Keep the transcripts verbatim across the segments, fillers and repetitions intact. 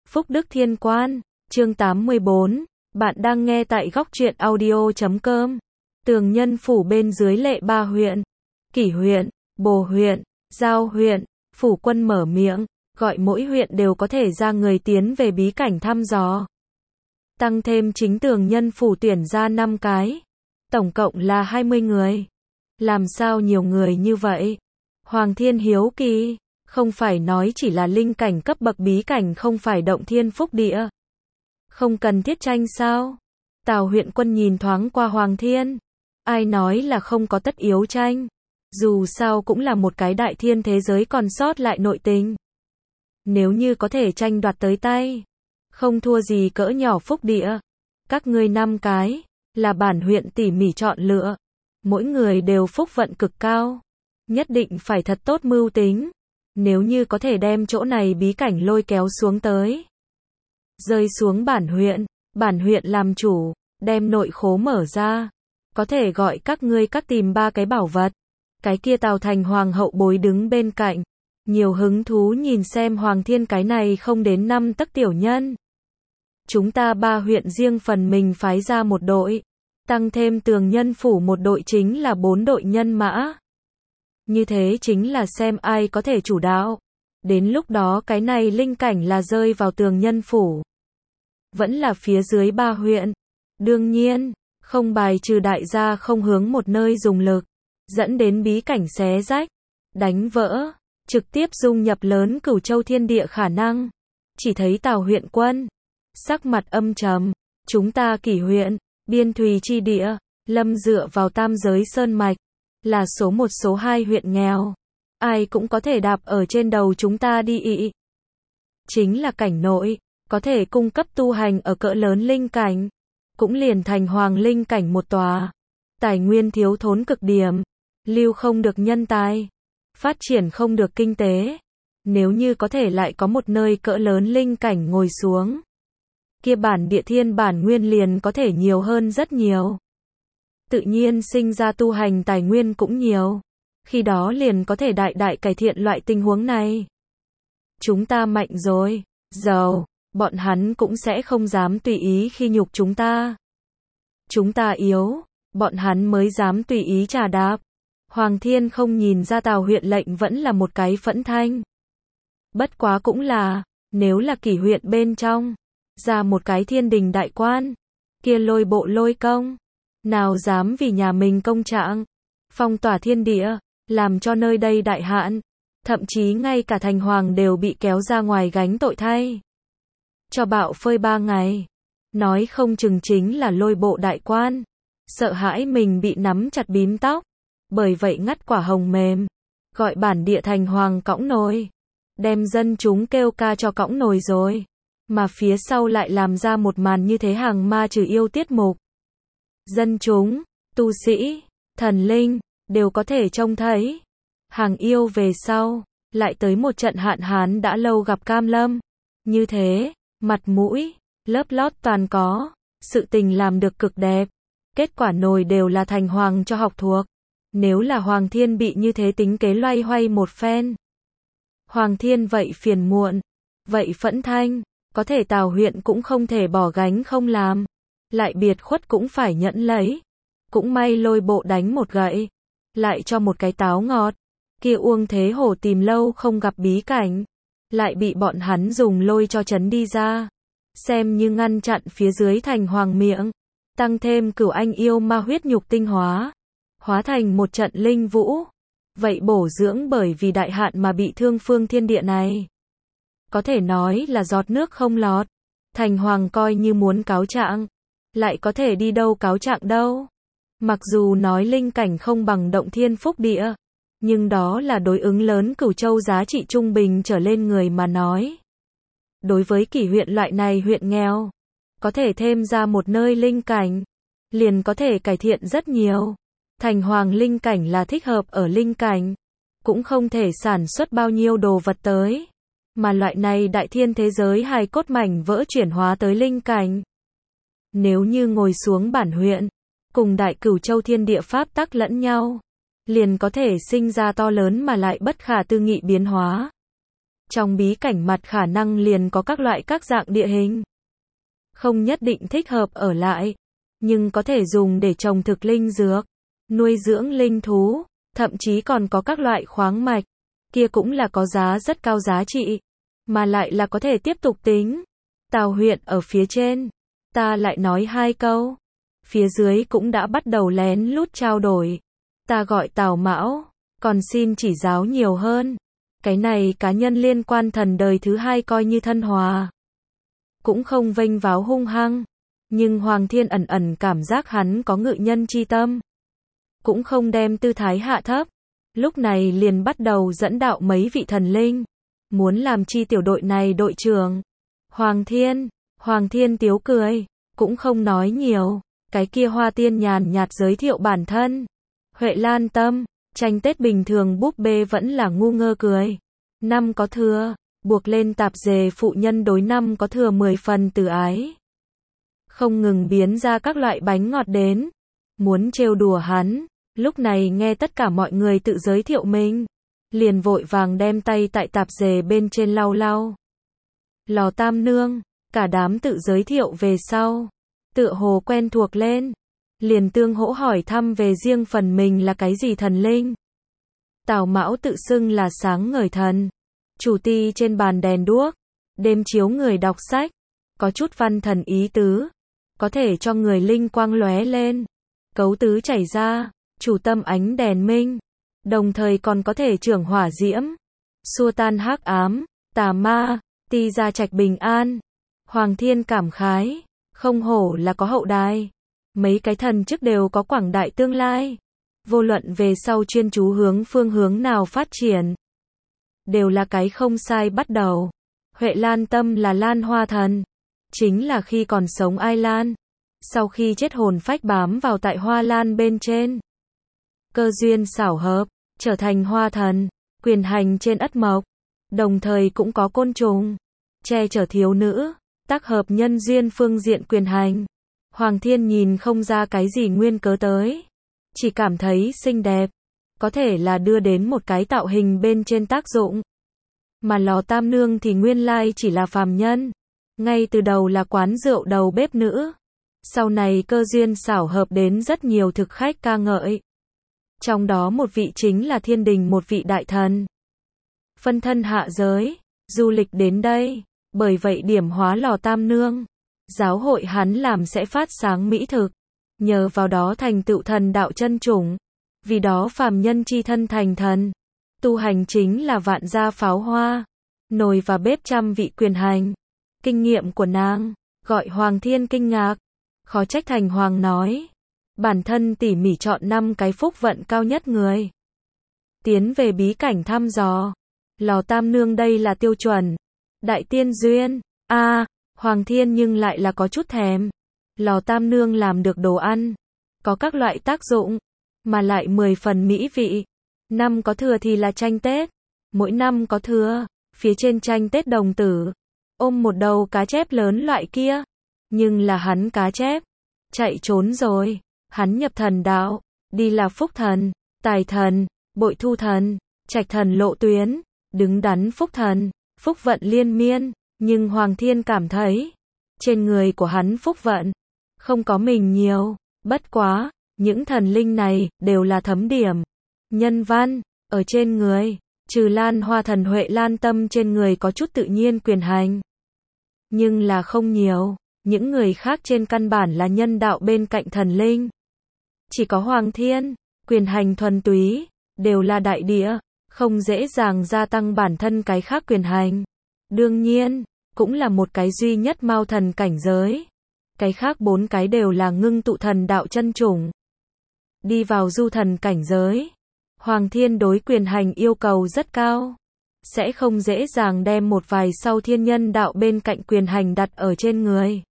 Phúc Đức Thiên Quan, chương tám mươi bốn, bạn đang nghe tại góc truyện audio chấm com. Tường Nhân Phủ bên dưới Lệ Ba huyện, Kỷ huyện, Bồ huyện, Giao huyện, phủ quân mở miệng, gọi mỗi huyện đều có thể ra người tiến về bí cảnh thăm dò. Tăng thêm chính Tường Nhân Phủ tuyển ra năm cái, tổng cộng là hai mươi người. Làm sao nhiều người như vậy? Hoàng Thiên hiếu kỳ, không phải nói chỉ là linh cảnh cấp bậc bí cảnh không phải động thiên phúc địa. Không cần thiết tranh sao? Tào huyện quân nhìn thoáng qua Hoàng Thiên. Ai nói là không có tất yếu tranh? Dù sao cũng là một cái đại thiên thế giới còn sót lại nội tình. Nếu như có thể tranh đoạt tới tay, không thua gì cỡ nhỏ phúc địa. Các ngươi năm cái, là bản huyện tỉ mỉ chọn lựa. Mỗi người đều phúc vận cực cao. Nhất định phải thật tốt mưu tính. Nếu như có thể đem chỗ này bí cảnh lôi kéo xuống tới. Rơi xuống bản huyện, bản huyện làm chủ, đem nội khố mở ra. Có thể gọi các ngươi các tìm ba cái bảo vật. Cái kia Tào Thành Hoàng hậu bối đứng bên cạnh. Nhiều hứng thú nhìn xem Hoàng Thiên cái này không đến năm tấc tiểu nhân. Chúng ta ba huyện riêng phần mình phái ra một đội. Tăng thêm Tường Nhân Phủ một đội chính là bốn đội nhân mã. Như thế chính là xem ai có thể chủ đạo. Đến lúc đó cái này linh cảnh là rơi vào Tường Nhân Phủ. Vẫn là phía dưới ba huyện. Đương nhiên, không bài trừ đại gia không hướng một nơi dùng lực. Dẫn đến bí cảnh xé rách, đánh vỡ, trực tiếp dung nhập lớn Cửu Châu thiên địa khả năng. Chỉ thấy Tào huyện quân, sắc mặt âm trầm, chúng ta Kỷ huyện, biên thùy chi địa, lâm dựa vào tam giới sơn mạch, là số một số hai huyện nghèo. Ai cũng có thể đạp ở trên đầu chúng ta đi ị. Chính là cảnh nội, có thể cung cấp tu hành ở cỡ lớn linh cảnh. Cũng liền thành hoàng linh cảnh một tòa. Tài nguyên thiếu thốn cực điểm. Lưu không được nhân tài. Phát triển không được kinh tế. Nếu như có thể lại có một nơi cỡ lớn linh cảnh ngồi xuống. Kia bản địa thiên bản nguyên liền có thể nhiều hơn rất nhiều. Tự nhiên sinh ra tu hành tài nguyên cũng nhiều. Khi đó liền có thể đại đại cải thiện loại tình huống này. Chúng ta mạnh rồi, giàu, bọn hắn cũng sẽ không dám tùy ý khi nhục chúng ta. Chúng ta yếu, bọn hắn mới dám tùy ý trà đạp. Hoàng Thiên không nhìn ra Tào huyện lệnh vẫn là một cái phẫn thanh. Bất quá cũng là, nếu là Kỷ huyện bên trong, ra một cái thiên đình đại quan, kia lôi bộ lôi công, nào dám vì nhà mình công trạng, phong tỏa thiên địa, làm cho nơi đây đại hạn, thậm chí ngay cả thành hoàng đều bị kéo ra ngoài gánh tội thay. Cho bạo phơi ba ngày, nói không chừng chính là lôi bộ đại quan, sợ hãi mình bị nắm chặt bím tóc, bởi vậy ngắt quả hồng mềm, gọi bản địa thành hoàng cõng nồi, đem dân chúng kêu ca cho cõng nồi rồi, mà phía sau lại làm ra một màn như thế hàng ma trừ yêu tiết mục. Dân chúng, tu sĩ, thần linh, đều có thể trông thấy. Hàng yêu về sau, lại tới một trận hạn hán đã lâu gặp cam lâm. Như thế, mặt mũi, lớp lót toàn có, sự tình làm được cực đẹp. Kết quả nồi đều là thành hoàng cho học thuộc. Nếu là Hoàng Thiên bị như thế tính kế loay hoay một phen. Hoàng Thiên vậy phiền muộn, vậy phẫn thanh, có thể Tào huyện cũng không thể bỏ gánh không làm. Lại biệt khuất cũng phải nhẫn lấy. Cũng may lôi bộ đánh một gậy, lại cho một cái táo ngọt. Kia Uông Thế Hổ tìm lâu không gặp bí cảnh, lại bị bọn hắn dùng lôi cho trấn đi ra. Xem như ngăn chặn phía dưới thành hoàng miệng. Tăng thêm Cửu Anh yêu ma huyết nhục tinh hóa. Hóa thành một trận linh vũ. Vậy bổ dưỡng bởi vì đại hạn mà bị thương phương thiên địa này. Có thể nói là giọt nước không lọt. Thành hoàng coi như muốn cáo trạng, lại có thể đi đâu cáo trạng đâu. Mặc dù nói linh cảnh không bằng động thiên phúc địa, nhưng đó là đối ứng lớn Cửu Châu giá trị trung bình trở lên người mà nói. Đối với Kỷ huyện loại này huyện nghèo, có thể thêm ra một nơi linh cảnh, liền có thể cải thiện rất nhiều. Thành hoàng linh cảnh là thích hợp ở linh cảnh, cũng không thể sản xuất bao nhiêu đồ vật tới. Mà loại này đại thiên thế giới hài cốt mảnh vỡ chuyển hóa tới linh cảnh. Nếu như ngồi xuống bản huyện, cùng đại Cửu Châu thiên địa pháp tắc lẫn nhau, liền có thể sinh ra to lớn mà lại bất khả tư nghị biến hóa. Trong bí cảnh mặt khả năng liền có các loại các dạng địa hình. Không nhất định thích hợp ở lại, nhưng có thể dùng để trồng thực linh dược, nuôi dưỡng linh thú, thậm chí còn có các loại khoáng mạch, kia cũng là có giá rất cao giá trị, mà lại là có thể tiếp tục tính. Tào huyện ở phía trên, ta lại nói hai câu. Phía dưới cũng đã bắt đầu lén lút trao đổi. Ta gọi Tào Mão, còn xin chỉ giáo nhiều hơn. Cái này cá nhân liên quan thần đời thứ hai coi như thân hòa. Cũng không vênh váo hung hăng, nhưng Hoàng Thiên ẩn ẩn cảm giác hắn có ngự nhân chi tâm. Cũng không đem tư thái hạ thấp. Lúc này liền bắt đầu dẫn đạo mấy vị thần linh. Muốn làm chi tiểu đội này đội trưởng. Hoàng Thiên, Hoàng Thiên tiếu cười, cũng không nói nhiều. Cái kia Hoa Tiên nhàn nhạt giới thiệu bản thân. Huệ Lan Tâm, tranh Tết bình thường búp bê vẫn là ngu ngơ cười. Năm có thừa, buộc lên tạp dề phụ nhân đối năm có thừa mười phần từ ái. Không ngừng biến ra các loại bánh ngọt đến. Muốn trêu đùa hắn, lúc này nghe tất cả mọi người tự giới thiệu mình. Liền vội vàng đem tay tại tạp dề bên trên lau lau. Lò Tam Nương, cả đám tự giới thiệu về sau. Tựa hồ quen thuộc lên. Liền tương hỗ hỏi thăm về riêng phần mình là cái gì thần linh. Tào Mão tự xưng là sáng ngời thần. Chủ ti trên bàn đèn đuốc. Đêm chiếu người đọc sách. Có chút văn thần ý tứ. Có thể cho người linh quang lóe lên. Cấu tứ chảy ra. Chủ tâm ánh đèn minh. Đồng thời còn có thể trưởng hỏa diễm. Xua tan hắc ám. Tà ma. Ti gia trạch bình an. Hoàng Thiên cảm khái. Không hổ là có hậu đài. Mấy cái thần trước đều có quảng đại tương lai. Vô luận về sau chuyên chú hướng phương hướng nào phát triển. Đều là cái không sai bắt đầu. Huệ Lan Tâm là Lan Hoa thần. Chính là khi còn sống ai lan. Sau khi chết hồn phách bám vào tại hoa lan bên trên. Cơ duyên xảo hợp, trở thành hoa thần. Quyền hành trên ất mộc. Đồng thời cũng có côn trùng. Che chở thiếu nữ. Tác hợp nhân duyên phương diện quyền hành. Hoàng Thiên nhìn không ra cái gì nguyên cớ tới. Chỉ cảm thấy xinh đẹp. Có thể là đưa đến một cái tạo hình bên trên tác dụng. Mà Lò Tam Nương thì nguyên lai chỉ là phàm nhân. Ngay từ đầu là quán rượu đầu bếp nữ. Sau này cơ duyên xảo hợp đến rất nhiều thực khách ca ngợi. Trong đó một vị chính là thiên đình một vị đại thần. Phân thân hạ giới. Du lịch đến đây. Bởi vậy điểm hóa Lò Tam Nương. Giáo hội hắn làm sẽ phát sáng mỹ thực. Nhờ vào đó thành tựu thần đạo chân chủng. Vì đó phàm nhân chi thân thành thần. Tu hành chính là vạn gia pháo hoa. Nồi và bếp trăm vị quyền hành. Kinh nghiệm của nàng. Gọi Hoàng Thiên kinh ngạc. Khó trách thành hoàng nói. Bản thân tỉ mỉ chọn năm cái phúc vận cao nhất người. Tiến về bí cảnh thăm dò. Lò Tam Nương đây là tiêu chuẩn. Đại tiên duyên. a à, Hoàng Thiên nhưng lại là có chút thèm. Lò Tam Nương làm được đồ ăn. Có các loại tác dụng. Mà lại mười phần mỹ vị. Năm có thừa thì là tranh Tết. Mỗi năm có thừa. Phía trên tranh Tết đồng tử. Ôm một đầu cá chép lớn loại kia. Nhưng là hắn cá chép. Chạy trốn rồi. Hắn nhập thần đạo. Đi là phúc thần. Tài thần. Bội thu thần. Trạch thần lộ tuyến. Đứng đắn phúc thần. Phúc vận liên miên. Nhưng Hoàng Thiên cảm thấy. Trên người của hắn phúc vận. Không có mình nhiều. Bất quá. Những thần linh này. Đều là thấm điểm. Nhân văn. Ở trên người. Trừ Lan Hoa thần Huệ Lan Tâm trên người có chút tự nhiên quyền hành. Nhưng là không nhiều. Những người khác trên căn bản là nhân đạo bên cạnh thần linh. Chỉ có Hoàng Thiên. Quyền hành thuần túy. Đều là đại địa. Không dễ dàng gia tăng bản thân cái khác quyền hành. Đương nhiên. Cũng là một cái duy nhất mao thần cảnh giới. Cái khác bốn cái đều là ngưng tụ thần đạo chân chủng. Đi vào du thần cảnh giới. Hoàng Thiên đối quyền hành yêu cầu rất cao. Sẽ không dễ dàng đem một vài sau thiên nhân đạo bên cạnh quyền hành đặt ở trên người.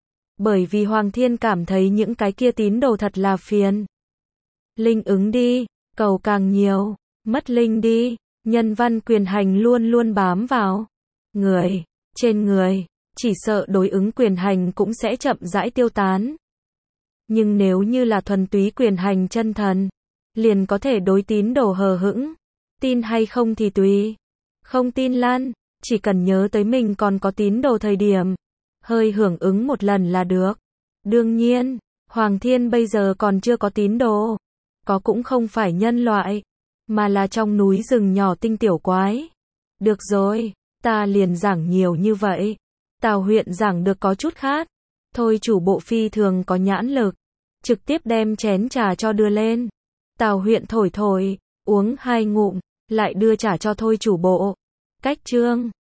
Bởi vì Hoàng Thiên cảm thấy những cái kia tín đồ thật là phiền. Linh ứng đi, cầu càng nhiều, mất linh đi, nhân văn quyền hành luôn luôn bám vào. Người, trên người, chỉ sợ đối ứng quyền hành cũng sẽ chậm rãi tiêu tán. Nhưng nếu như là thuần túy quyền hành chân thần, liền có thể đối tín đồ hờ hững. Tin hay không thì tùy. Không tin lăn, chỉ cần nhớ tới mình còn có tín đồ thời điểm, hơi hưởng ứng một lần là được. Đương nhiên, Hoàng Thiên bây giờ còn chưa có tín đồ, có cũng không phải nhân loại, mà là trong núi rừng nhỏ tinh tiểu quái. Được rồi, ta liền giảng nhiều như vậy. Tào huyện giảng được có chút khát, thôi chủ bộ phi thường có nhãn lực, trực tiếp đem chén trà cho đưa lên. Tào huyện thổi thổi, uống hai ngụm, lại đưa trà cho thôi chủ bộ. Cách chương